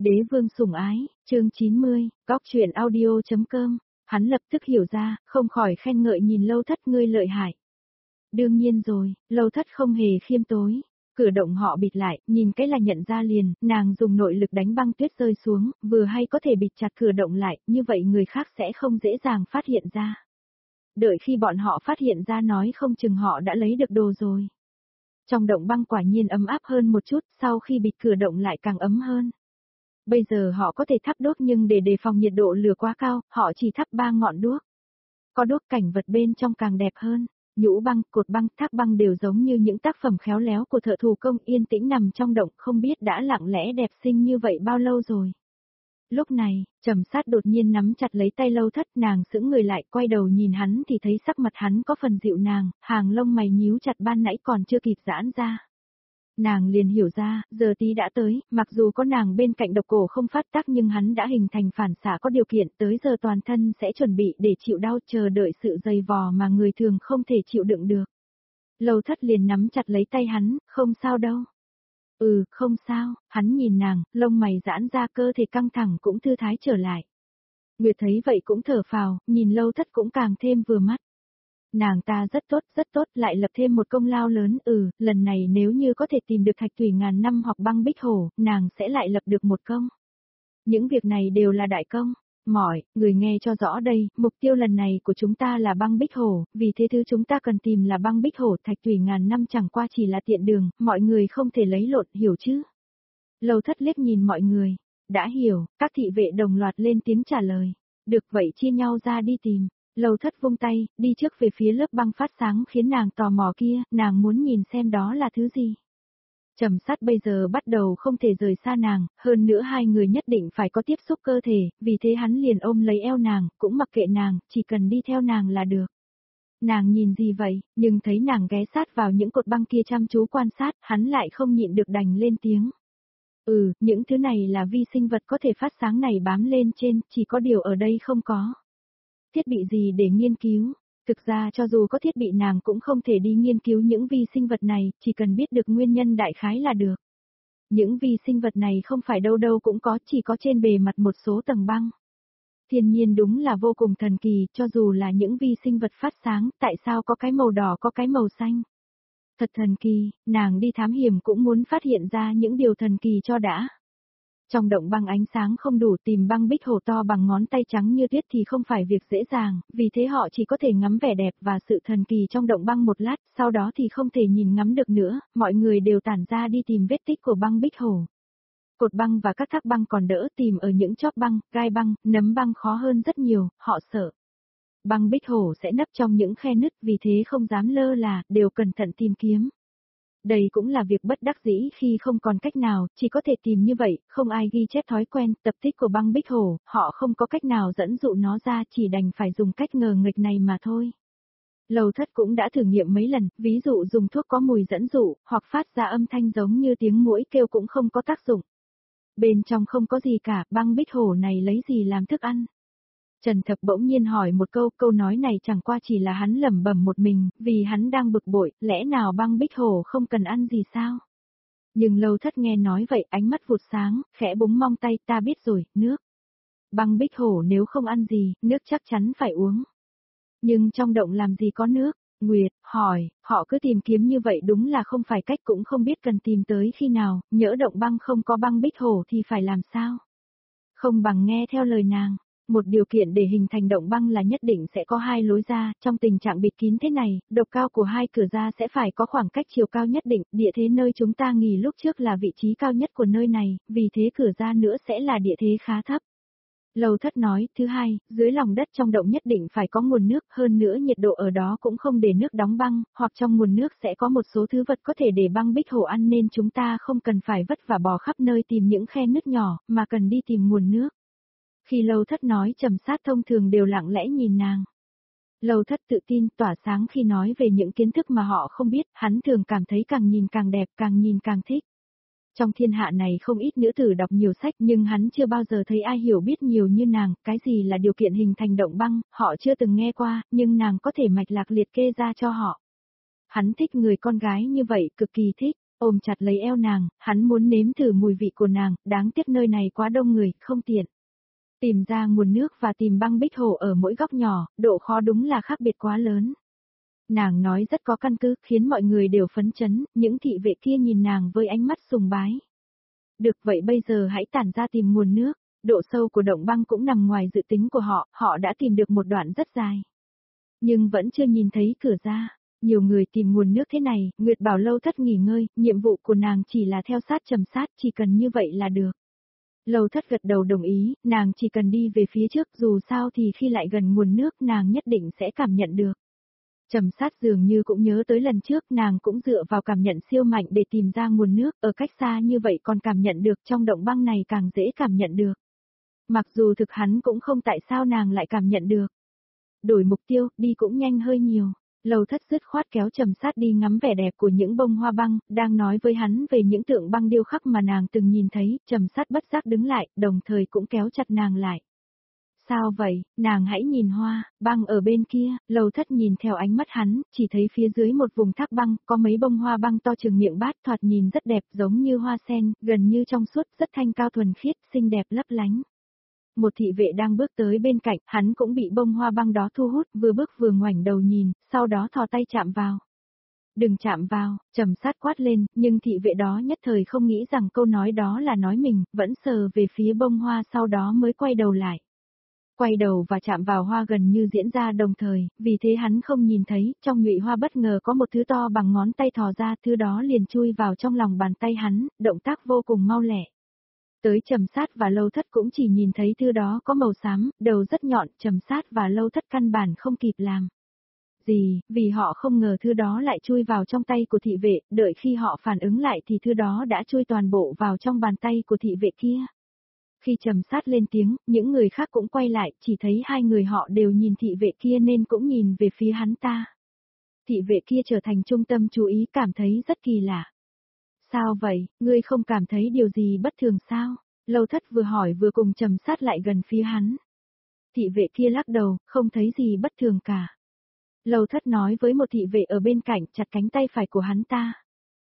Đế vương sủng ái, chương 90, góc truyện audio.com, hắn lập tức hiểu ra, không khỏi khen ngợi nhìn Lâu Thất ngươi lợi hại. Đương nhiên rồi, Lâu Thất không hề khiêm tối, cửa động họ bịt lại, nhìn cái là nhận ra liền, nàng dùng nội lực đánh băng tuyết rơi xuống, vừa hay có thể bịt chặt cửa động lại, như vậy người khác sẽ không dễ dàng phát hiện ra. Đợi khi bọn họ phát hiện ra nói không chừng họ đã lấy được đồ rồi. Trong động băng quả nhiên ấm áp hơn một chút, sau khi bịt cửa động lại càng ấm hơn. Bây giờ họ có thể thắp đuốc nhưng để đề phòng nhiệt độ lửa quá cao, họ chỉ thắp 3 ngọn đuốc. Có đuốc cảnh vật bên trong càng đẹp hơn. Nhũ băng, cột băng, thác băng đều giống như những tác phẩm khéo léo của thợ thủ công yên tĩnh nằm trong động, không biết đã lặng lẽ đẹp xinh như vậy bao lâu rồi. Lúc này, Trầm Sát đột nhiên nắm chặt lấy tay Lâu Thất, nàng sững người lại, quay đầu nhìn hắn thì thấy sắc mặt hắn có phần dịu nàng, hàng lông mày nhíu chặt ban nãy còn chưa kịp giãn ra. Nàng liền hiểu ra, giờ tí đã tới, mặc dù có nàng bên cạnh độc cổ không phát tác nhưng hắn đã hình thành phản xạ có điều kiện, tới giờ toàn thân sẽ chuẩn bị để chịu đau, chờ đợi sự dày vò mà người thường không thể chịu đựng được. Lâu Thất liền nắm chặt lấy tay hắn, không sao đâu. Không sao, hắn nhìn nàng, lông mày giãn ra, cơ thể căng thẳng cũng thư thái trở lại. Nguyệt thấy vậy cũng thở phào, nhìn Lâu Thất cũng càng thêm vừa mắt. Nàng ta rất tốt, lại lập thêm một công lao lớn, lần này nếu như có thể tìm được thạch thủy ngàn năm hoặc băng bích hổ, nàng sẽ lại lập được một công. Những việc này đều là đại công. Người nghe cho rõ đây, mục tiêu lần này của chúng ta là băng bích hổ, vì thế thứ chúng ta cần tìm là băng bích hổ, thạch thủy ngàn năm chẳng qua chỉ là tiện đường, mọi người không thể lấy lộn, hiểu chứ? Lâu Thất liếc nhìn mọi người, đã hiểu, các thị vệ đồng loạt lên tiếng trả lời. Được vậy chia nhau ra đi tìm. Lâu Thất vung tay, đi trước về phía lớp băng phát sáng khiến nàng tò mò kia, nàng muốn nhìn xem đó là thứ gì. Trầm Sát bây giờ bắt đầu không thể rời xa nàng, hơn nữa hai người nhất định phải có tiếp xúc cơ thể, vì thế hắn liền ôm lấy eo nàng, cũng mặc kệ nàng, chỉ cần đi theo nàng là được. Nàng nhìn gì vậy, nhưng thấy nàng ghé sát vào những cột băng kia chăm chú quan sát, hắn lại không nhịn được đành lên tiếng. Những thứ này là vi sinh vật có thể phát sáng này bám lên trên, chỉ có điều ở đây không có thiết bị gì để nghiên cứu. Thực ra cho dù có thiết bị nàng cũng không thể đi nghiên cứu những vi sinh vật này, chỉ cần biết được nguyên nhân đại khái là được. Những vi sinh vật này không phải đâu đâu cũng có, chỉ có trên bề mặt một số tầng băng. Thiên nhiên đúng là vô cùng thần kỳ, cho dù là những vi sinh vật phát sáng, tại sao có cái màu đỏ có cái màu xanh. Thật thần kỳ, nàng đi thám hiểm cũng muốn phát hiện ra những điều thần kỳ cho đã. Trong động băng ánh sáng không đủ, tìm băng bích hổ to bằng ngón tay trắng như tuyết thì không phải việc dễ dàng, vì thế họ chỉ có thể ngắm vẻ đẹp và sự thần kỳ trong động băng một lát, sau đó thì không thể nhìn ngắm được nữa, mọi người đều tản ra đi tìm vết tích của băng bích hổ. Cột băng và các thác băng còn đỡ, tìm ở những chóp băng, gai băng, nấm băng khó hơn rất nhiều, họ sợ băng bích hổ sẽ nấp trong những khe nứt, vì thế không dám lơ là, đều cẩn thận tìm kiếm. Đây cũng là việc bất đắc dĩ khi không còn cách nào, chỉ có thể tìm như vậy, không ai ghi chép thói quen, tập tích của băng bích hổ, họ không có cách nào dẫn dụ nó ra, chỉ đành phải dùng cách ngờ nghịch này mà thôi. Lâu Thất cũng đã thử nghiệm mấy lần, ví dụ dùng thuốc có mùi dẫn dụ, hoặc phát ra âm thanh giống như tiếng muỗi kêu cũng không có tác dụng. Bên trong không có gì cả, băng bích hổ này lấy gì làm thức ăn? Trần Thập bỗng nhiên hỏi một câu nói này chẳng qua chỉ là hắn lẩm bẩm một mình, vì hắn đang bực bội, lẽ nào băng bích hổ không cần ăn gì sao? Nhưng Lâu Thất nghe nói vậy, ánh mắt vụt sáng, khẽ búng mong tay, ta biết rồi, nước. Băng bích hổ nếu không ăn gì, nước chắc chắn phải uống. Nhưng trong động làm gì có nước? Nguyệt hỏi, họ cứ tìm kiếm như vậy đúng là không phải cách, cũng không biết cần tìm tới khi nào, nhỡ động băng không có băng bích hổ thì phải làm sao? Không bằng nghe theo lời nàng. Một điều kiện để hình thành động băng là nhất định sẽ có hai lối ra, trong tình trạng bịt kín thế này, độ cao của hai cửa ra sẽ phải có khoảng cách chiều cao nhất định, địa thế nơi chúng ta nghỉ lúc trước là vị trí cao nhất của nơi này, vì thế cửa ra nữa sẽ là địa thế khá thấp. Lâu Thất nói, thứ hai, dưới lòng đất trong động nhất định phải có nguồn nước, hơn nữa nhiệt độ ở đó cũng không để nước đóng băng, hoặc trong nguồn nước sẽ có một số thứ vật có thể để băng bích hổ ăn nên chúng ta không cần phải vất vả bò khắp nơi tìm những khe nứt nhỏ, mà cần đi tìm nguồn nước. Khi Lâu Thất nói, Trầm Sát thông thường đều lặng lẽ nhìn nàng. Lâu Thất tự tin, tỏa sáng khi nói về những kiến thức mà họ không biết, hắn thường cảm thấy càng nhìn càng đẹp, càng nhìn càng thích. Trong thiên hạ này không ít nữ tử đọc nhiều sách nhưng hắn chưa bao giờ thấy ai hiểu biết nhiều như nàng, cái gì là điều kiện hình thành động băng, họ chưa từng nghe qua, nhưng nàng có thể mạch lạc liệt kê ra cho họ. Hắn thích người con gái như vậy, cực kỳ thích. ôm chặt lấy eo nàng, hắn muốn nếm thử mùi vị của nàng, đáng tiếc nơi này quá đông người, không tiện. Tìm ra nguồn nước và tìm băng bích hồ ở mỗi góc nhỏ, độ khó đúng là khác biệt quá lớn. Nàng nói rất có căn cứ, khiến mọi người đều phấn chấn, những thị vệ kia nhìn nàng với ánh mắt sùng bái. Được vậy bây giờ hãy tản ra tìm nguồn nước, độ sâu của động băng cũng nằm ngoài dự tính của họ, họ đã tìm được một đoạn rất dài. Nhưng vẫn chưa nhìn thấy cửa ra. Nhiều người tìm nguồn nước thế này, Nguyệt bảo Lâu Thất nghỉ ngơi, nhiệm vụ của nàng chỉ là theo sát Trầm Sát, chỉ cần như vậy là được. Lâu Thất gật đầu đồng ý, nàng chỉ cần đi về phía trước, dù sao thì khi lại gần nguồn nước nàng nhất định sẽ cảm nhận được. Trầm Sát dường như cũng nhớ tới lần trước, nàng cũng dựa vào cảm nhận siêu mạnh để tìm ra nguồn nước, ở cách xa như vậy còn cảm nhận được, trong động băng này càng dễ cảm nhận được. Mặc dù thực hắn cũng không tại sao nàng lại cảm nhận được. Đổi mục tiêu, đi cũng nhanh hơi nhiều. Lâu Thất dứt khoát kéo Trầm Sát đi ngắm vẻ đẹp của những bông hoa băng, đang nói với hắn về những tượng băng điêu khắc mà nàng từng nhìn thấy, Trầm Sát bất giác đứng lại, đồng thời cũng kéo chặt nàng lại. Sao vậy, nàng hãy nhìn hoa, băng ở bên kia, Lâu Thất nhìn theo ánh mắt hắn, chỉ thấy phía dưới một vùng thác băng, có mấy bông hoa băng to chừng miệng bát thoạt nhìn rất đẹp giống như hoa sen, gần như trong suốt, rất thanh cao thuần khiết, xinh đẹp lấp lánh. Một thị vệ đang bước tới bên cạnh, hắn cũng bị bông hoa băng đó thu hút, vừa bước vừa ngoảnh đầu nhìn, sau đó thò tay chạm vào. Đừng chạm vào, Trầm Sát quát lên, nhưng thị vệ đó nhất thời không nghĩ rằng câu nói đó là nói mình, vẫn sờ về phía bông hoa sau đó mới quay đầu lại. Quay đầu và chạm vào hoa gần như diễn ra đồng thời, vì thế hắn không nhìn thấy, trong nhụy hoa bất ngờ có một thứ to bằng ngón tay thò ra, thứ đó liền chui vào trong lòng bàn tay hắn, động tác vô cùng mau lẹ. Tới Trầm Sát và Lâu Thất cũng chỉ nhìn thấy thứ đó có màu xám, đầu rất nhọn, Trầm Sát và Lâu Thất căn bản không kịp làm gì, vì họ không ngờ thứ đó lại chui vào trong tay của thị vệ, đợi khi họ phản ứng lại thì thứ đó đã chui toàn bộ vào trong bàn tay của thị vệ kia. Khi Trầm Sát lên tiếng, những người khác cũng quay lại, chỉ thấy hai người họ đều nhìn thị vệ kia nên cũng nhìn về phía hắn ta. Thị vệ kia trở thành trung tâm chú ý, cảm thấy rất kỳ lạ. Sao vậy, ngươi không cảm thấy điều gì bất thường sao? Lâu Thất vừa hỏi vừa cùng Trầm Sát lại gần phía hắn. Thị vệ kia lắc đầu, không thấy gì bất thường cả. Lâu Thất nói với một thị vệ ở bên cạnh, chặt cánh tay phải của hắn ta.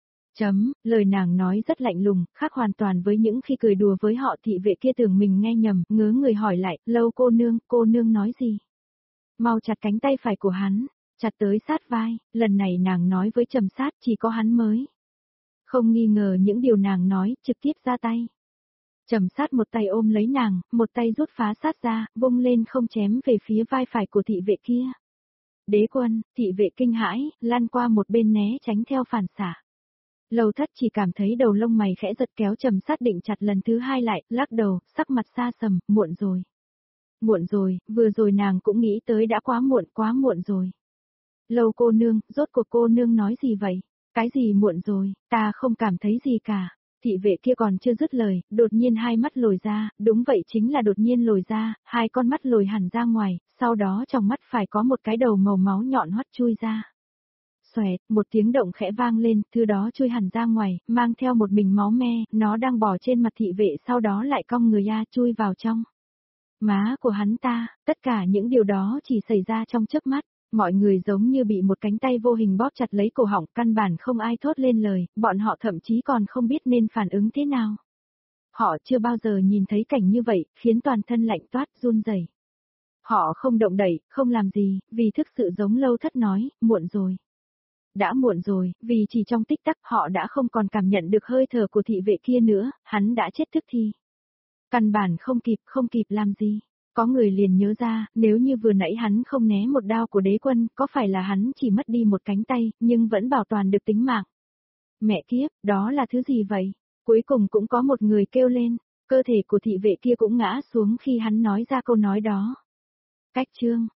Lời nàng nói rất lạnh lùng, khác hoàn toàn với những khi cười đùa với họ. Thị vệ kia tưởng mình nghe nhầm, ngớ người hỏi lại, Lâu cô nương nói gì? Mau chặt cánh tay phải của hắn, chặt tới sát vai, lần này nàng nói với Trầm Sát, chỉ có hắn mới. Không nghi ngờ những điều nàng nói, trực tiếp ra tay. Trầm Sát một tay ôm lấy nàng, một tay rút phá sát ra, vung lên không chém về phía vai phải của thị vệ kia. Đế quân, thị vệ kinh hãi, lăn qua một bên né tránh theo phản xạ. Lâu Thất chỉ cảm thấy đầu lông mày khẽ giật, kéo Trầm Sát định chặt lần thứ hai lại, lắc đầu, sắc mặt xa sầm, muộn rồi. Muộn rồi, vừa rồi nàng cũng nghĩ tới đã quá muộn rồi. Lâu cô nương, rốt cuộc cô nương nói gì vậy? Cái gì muộn rồi, ta không cảm thấy gì cả. Thị vệ kia còn chưa dứt lời, đột nhiên hai mắt lồi ra, đúng vậy chính là đột nhiên lồi ra, hai con mắt lồi hẳn ra ngoài, sau đó trong mắt phải có một cái đầu màu máu nhọn hoắt chui ra. Xoẹt, một tiếng động khẽ vang lên, thứ đó chui hẳn ra ngoài, mang theo một bình máu me, nó đang bò trên mặt thị vệ sau đó lại cong người chui vào trong má của hắn ta, tất cả những điều đó chỉ xảy ra trong chớp mắt. Mọi người giống như bị một cánh tay vô hình bóp chặt lấy cổ họng, căn bản không ai thốt lên lời, bọn họ thậm chí còn không biết nên phản ứng thế nào. Họ chưa bao giờ nhìn thấy cảnh như vậy, khiến toàn thân lạnh toát run rẩy. Họ không động đậy, không làm gì, vì thực sự giống Lâu Thất nói, muộn rồi. Đã muộn rồi, vì chỉ trong tích tắc họ đã không còn cảm nhận được hơi thở của thị vệ kia nữa, hắn đã chết tức thì. Căn bản không kịp làm gì. Có người liền nhớ ra, nếu như vừa nãy hắn không né một đao của đế quân, có phải là hắn chỉ mất đi một cánh tay, nhưng vẫn bảo toàn được tính mạng. Mẹ kiếp, đó là thứ gì vậy? Cuối cùng cũng có một người kêu lên, cơ thể của thị vệ kia cũng ngã xuống khi hắn nói ra câu nói đó. Cách chương